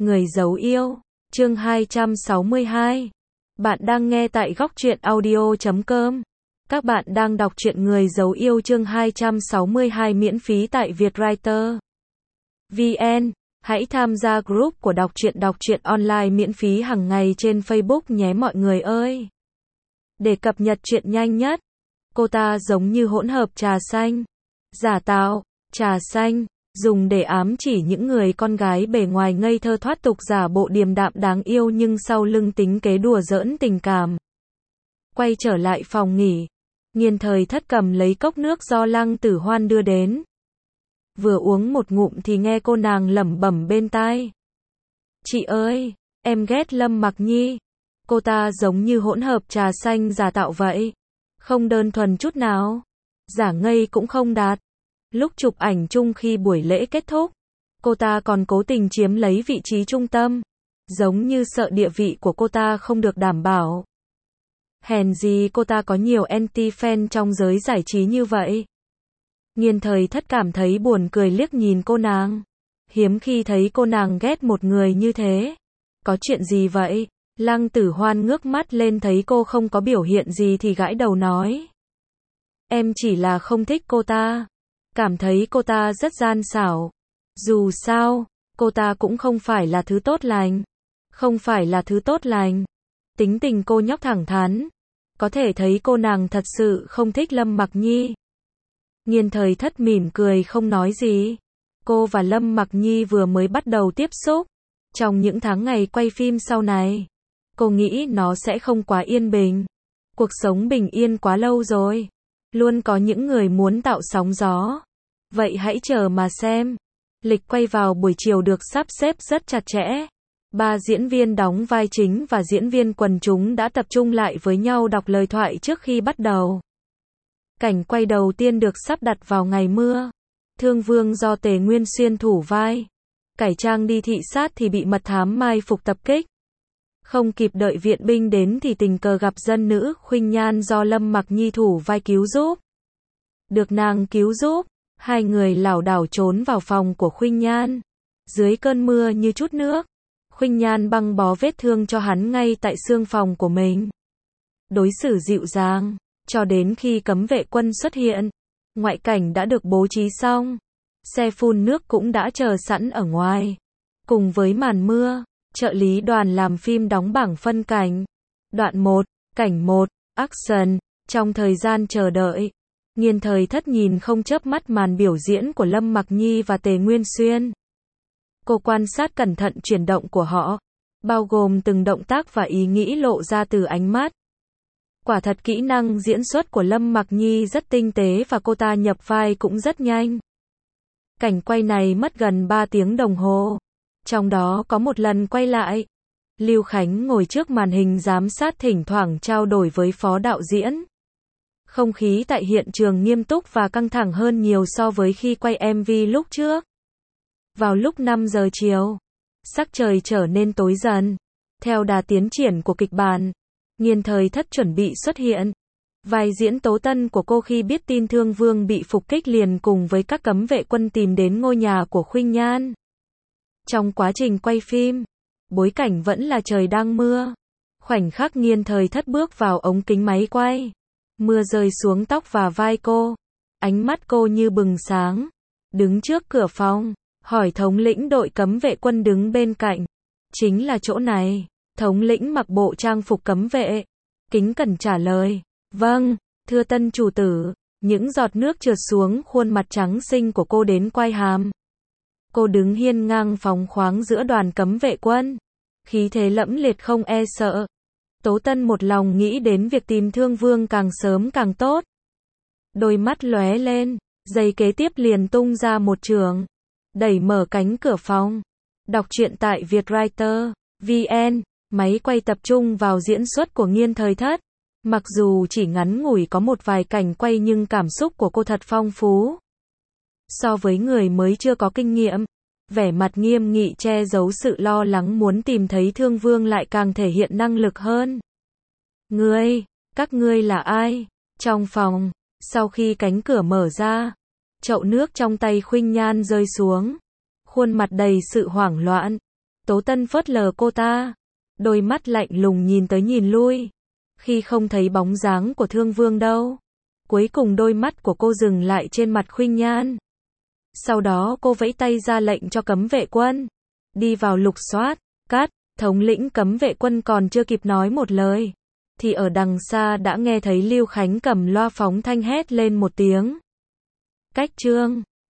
Người giấu yêu, chương 262. Bạn đang nghe tại góc truyện audio.com. Các bạn đang đọc truyện Người giấu yêu chương 262 miễn phí tại Vietwriter VN. Hãy tham gia group của đọc truyện online miễn phí hàng ngày trên Facebook nhé mọi người ơi. Để cập nhật truyện nhanh nhất, cô ta giống như hỗn hợp trà xanh, giả tạo, trà xanh, dùng để ám chỉ những người con gái bề ngoài ngây thơ thoát tục giả bộ điềm đạm đáng yêu nhưng sau lưng tính kế đùa giỡn tình cảm. Quay trở lại phòng nghỉ, Nghiên Thời Thất cầm lấy cốc nước do Lăng Tử Hoan đưa đến. Vừa uống một ngụm thì nghe cô nàng lẩm bẩm bên tai. Chị ơi, em ghét Lâm Mặc Nhi. Cô ta giống như hỗn hợp trà xanh giả tạo vậy. Không đơn thuần chút nào. Giả ngây cũng không đạt. Lúc chụp ảnh chung khi buổi lễ kết thúc, cô ta còn cố tình chiếm lấy vị trí trung tâm. Giống như sợ địa vị của cô ta không được đảm bảo. Hèn gì cô ta có nhiều anti-fan trong giới giải trí như vậy. Nghiên Thời Thất cảm thấy buồn cười liếc nhìn cô nàng. Hiếm khi thấy cô nàng ghét một người như thế. Có chuyện gì vậy? Lăng Tử Hoan ngước mắt lên thấy cô không có biểu hiện gì thì gãi đầu nói. Em chỉ là không thích cô ta. Cảm thấy cô ta rất gian xảo. Dù sao, cô ta cũng không phải là thứ tốt lành. Không phải là thứ tốt lành. Tính tình cô nhóc thẳng thắn. Có thể thấy cô nàng thật sự không thích Lâm Mặc Nhi. Nghiên Thời Thất mỉm cười không nói gì. Cô và Lâm Mặc Nhi vừa mới bắt đầu tiếp xúc. Trong những tháng ngày quay phim sau này, cô nghĩ nó sẽ không quá yên bình. Cuộc sống bình yên quá lâu rồi. Luôn có những người muốn tạo sóng gió. Vậy hãy chờ mà xem. Lịch quay vào buổi chiều được sắp xếp rất chặt chẽ. 3 diễn viên đóng vai chính và diễn viên quần chúng đã tập trung lại với nhau đọc lời thoại trước khi bắt đầu. Cảnh quay đầu tiên được sắp đặt vào ngày mưa. Thương Vương do Tề Nguyên Xuyên thủ vai. Cải trang đi thị sát thì bị mật thám mai phục tập kích. Không kịp đợi viện binh đến thì tình cờ gặp dân nữ Khuynh Nhan do Lâm Mặc Nhi thủ vai cứu giúp. Được nàng cứu giúp, hai người lảo đảo trốn vào phòng của Khuynh Nhan. Dưới cơn mưa như chút nước, Khuynh Nhan băng bó vết thương cho hắn ngay tại xương phòng của mình. Đối xử dịu dàng, cho đến khi cấm vệ quân xuất hiện. Ngoại cảnh đã được bố trí xong. Xe phun nước cũng đã chờ sẵn ở ngoài. Cùng với màn mưa, trợ lý đoàn làm phim đóng bảng phân cảnh. Đoạn 1, cảnh 1, action. Trong thời gian chờ đợi, Nghiên Thời Thất nhìn không chớp mắt màn biểu diễn của Lâm Mặc Nhi và Tề Nguyên Xuyên. Cô quan sát cẩn thận chuyển động của họ, bao gồm từng động tác và ý nghĩ lộ ra từ ánh mắt. Quả thật kỹ năng diễn xuất của Lâm Mặc Nhi rất tinh tế và cô ta nhập vai cũng rất nhanh. Cảnh quay này mất gần 3 tiếng đồng hồ. Trong đó có một lần quay lại, Lưu Khánh ngồi trước màn hình giám sát thỉnh thoảng trao đổi với phó đạo diễn. Không khí tại hiện trường nghiêm túc và căng thẳng hơn nhiều so với khi quay MV lúc trước. Vào lúc 5 giờ chiều, sắc trời trở nên tối dần. Theo đà tiến triển của kịch bản, Nghiên Thời Thất chuẩn bị xuất hiện. Vai diễn Tố Tân của cô khi biết tin Thương Vương bị phục kích liền cùng với các cấm vệ quân tìm đến ngôi nhà của Khuynh Nhan. Trong quá trình quay phim, bối cảnh vẫn là trời đang mưa. Khoảnh khắc Nghiên Thời Thất bước vào ống kính máy quay, mưa rơi xuống tóc và vai cô. Ánh mắt cô như bừng sáng. Đứng trước cửa phòng, hỏi thống lĩnh đội cấm vệ quân đứng bên cạnh. Chính là chỗ này. Thống lĩnh mặc bộ trang phục cấm vệ, kính cẩn trả lời. Vâng, thưa Tân chủ tử. Những giọt nước trượt xuống khuôn mặt trắng xinh của cô đến quai hàm. Cô đứng hiên ngang phóng khoáng giữa đoàn cấm vệ quân, khí thế lẫm liệt không e sợ. Tố Tân một lòng nghĩ đến việc tìm Thương Vương càng sớm càng tốt. Đôi mắt lóe lên, giây kế tiếp liền tung ra một chưởng, đẩy mở cánh cửa phòng. Đọc truyện tại Vietwriter VN. Máy quay tập trung vào diễn xuất của Nghiên Thời Thất. Mặc dù chỉ ngắn ngủi có một vài cảnh quay nhưng cảm xúc của cô thật phong phú. So với người mới chưa có kinh nghiệm, vẻ mặt nghiêm nghị che giấu sự lo lắng muốn tìm thấy Thương Vương lại càng thể hiện năng lực hơn. Các ngươi là ai? Trong phòng, sau khi cánh cửa mở ra, chậu nước trong tay Khuynh Nhan rơi xuống. Khuôn mặt đầy sự hoảng loạn. Tố Tân phớt lờ cô ta, đôi mắt lạnh lùng nhìn tới nhìn lui. Khi không thấy bóng dáng của Thương Vương đâu, cuối cùng đôi mắt của cô dừng lại trên mặt Khuynh Nhan. Sau đó cô vẫy tay ra lệnh cho cấm vệ quân đi vào lục soát. Cát, thống lĩnh cấm vệ quân còn chưa kịp nói một lời, thì ở đằng xa đã nghe thấy Lưu Khánh cầm loa phóng thanh hét lên một tiếng. Cách Trương